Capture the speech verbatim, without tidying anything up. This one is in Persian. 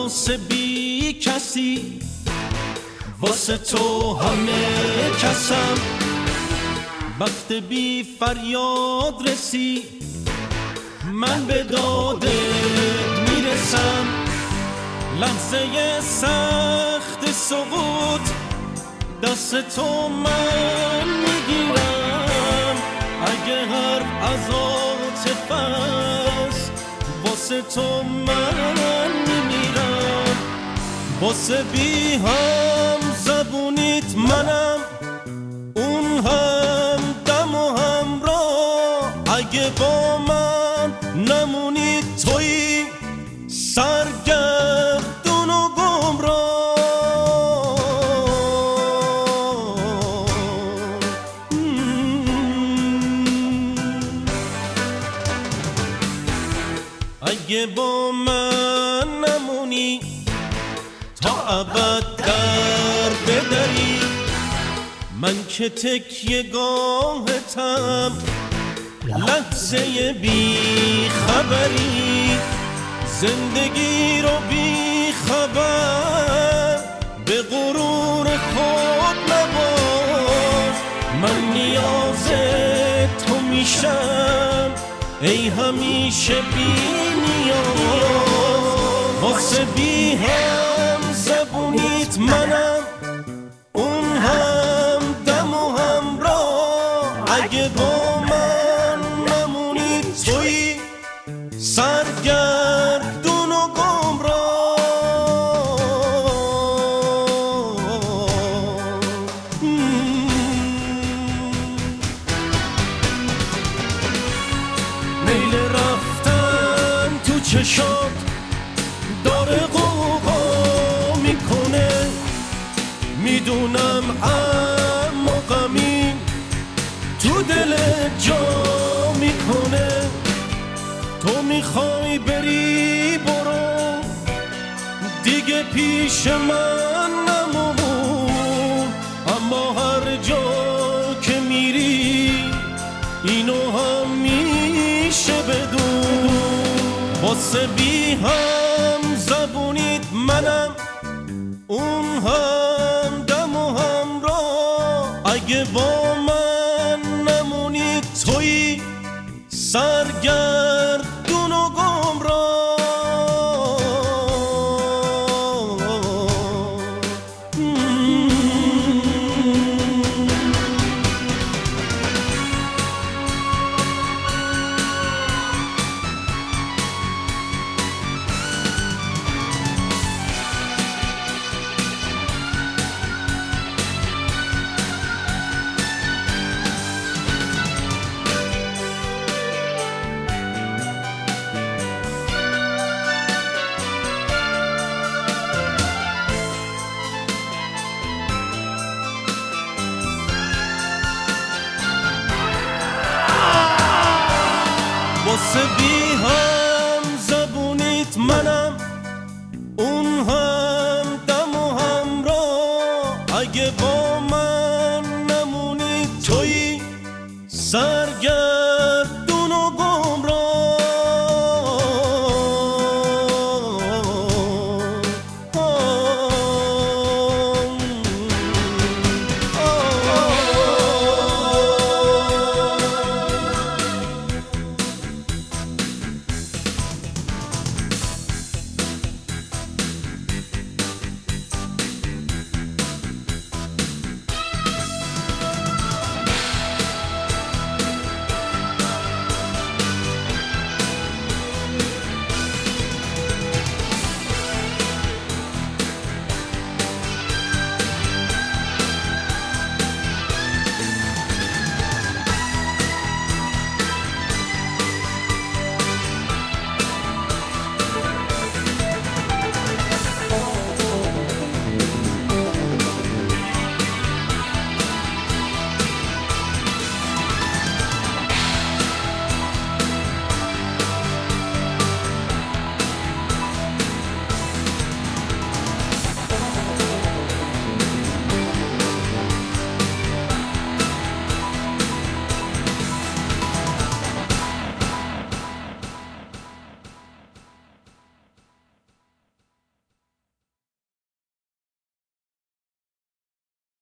واسه بی کسی، واسه تو همه کسم. وقت بی فریاد رسی، من به دادت میرسم. لحظه سخت سقوط دست تو من میگیرم. اگه حرف از عاطفه است، واسه تو من میمیرم. واسه بی هم زبونیت منم، اون هم دم و همراه. اگه با من نمونی تویی سرگردون و گمراه. اگه با من نمونی تا ابد در بدری، من که تکیه گاهتم لحظه بی خبری. زندگی رو بی خبر به غرور خود نباز. من نیاز تو میشم ای همیشه بی نیاز. واسه بی هم زبونیت منم، اون هم دم و همراه. اگه با من نمونی تویی سرگردون و گمراه. میل رفتن تو چشات داره قوقا میکنه، میدونم اما غمی تو دل جا میکنه. تو میخوای بری برو دیگه پیش من نمون، اما هر جا که میری اینو هم میشه بدون. واسه بی هم زبونیت منم، اون هم دم و همراه. اگه با من نمونی تویی سرگردون و گمراه. واسه بی هم زبونیت منم، اون هم دم و همراه. اگه با من نمونی تویی سرگردون